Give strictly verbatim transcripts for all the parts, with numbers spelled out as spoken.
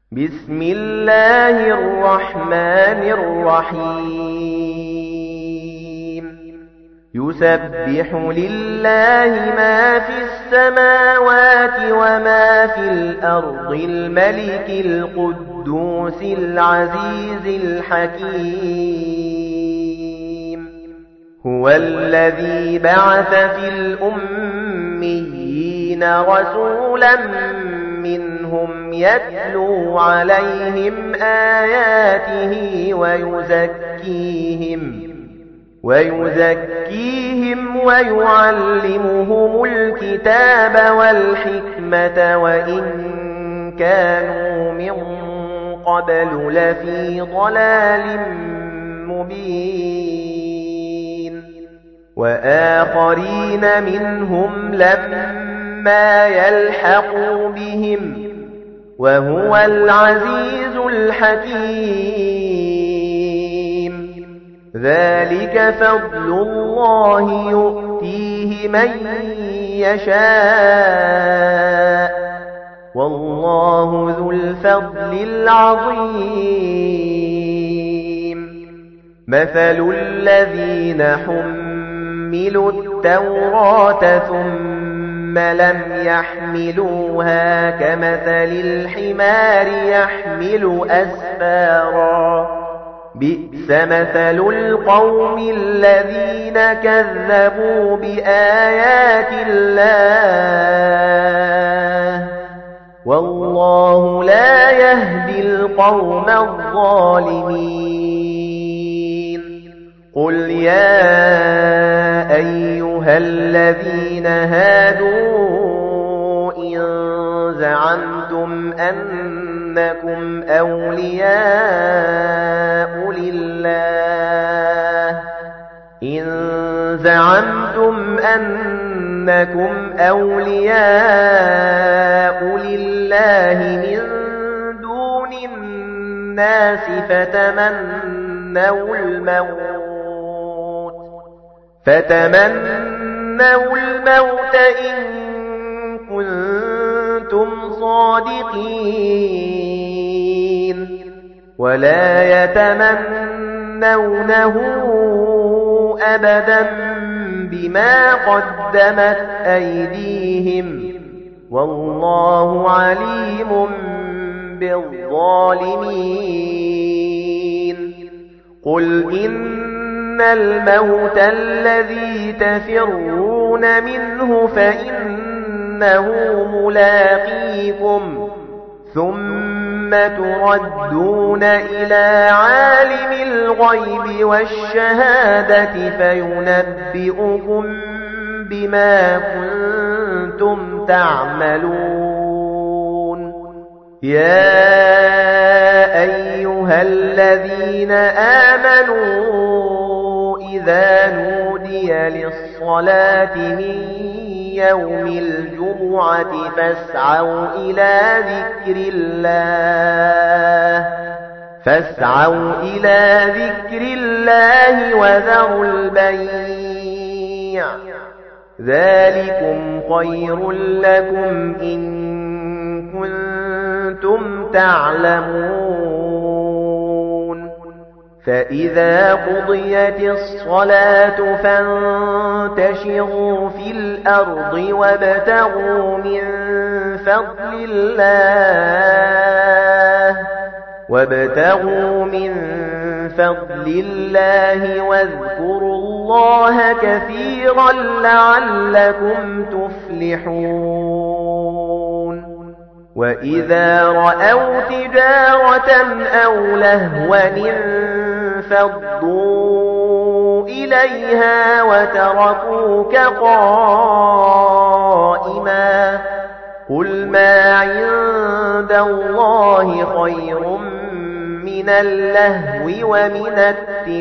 بسم الله الرحمن الرحيم يسبح لله ما في السماوات وما في الأرض الملك القدوس العزيز الحكيم هو الذي بعث في الأميين رسولا منهم يتلو عليهم آياته ويزكيهم ويزكيهم ويعلمهم الكتاب والحكمة وإن كانوا من قبل لفي ضلال مبين وآخرين منهم لما يلحقوا بهم وهو العزيز الحكيم ذلك فضل الله يؤتيه من يشاء والله ذو الفضل العظيم مثل الذين حملوا التوراة ثم لم يحملوها كمثل الحمار يحمل أسفارا بئس مثل القوم الذين كذبوا بآيات الله والله لا يهدي القوم الظالمين قل يا أيها الذين هادوا إن زعمتم أنكم أولياء لله إن زعمتم أنكم أولياء لله من دون الناس فتمنوا الموت فتمنوا الموت إن كنتم صادقين ولا يتمنونه أبدا بما قدمت أيديهم والله عليم بالظالمين قل إن الموت الذي تفرون منه فإنه ملاقيكم ثم تردون إلى عالم الغيب والشهادة فينبئكم بما كنتم تعملون يا أيها الذين آمنوا إذا نودي للصلاة من يوم الجمعة فاسعوا إلى ذكر الله فاسعوا إلى ذكر الله وذروا البيع ذلكم خير لكم إن كنتم تعلمون فإذا قضيت الصلاة فانتشروا في الأرض وابتغوا من فضل الله وابتغوا من فضل الله واذكروا الله كثيرا لعلكم تفلحون وإذا رأوا تجارة أو لهوا انفضوا إليها وتركوك قائما قل ما عند الله خير من اللهو ومن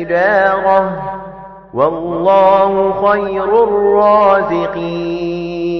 التجارة والله خير الرازقين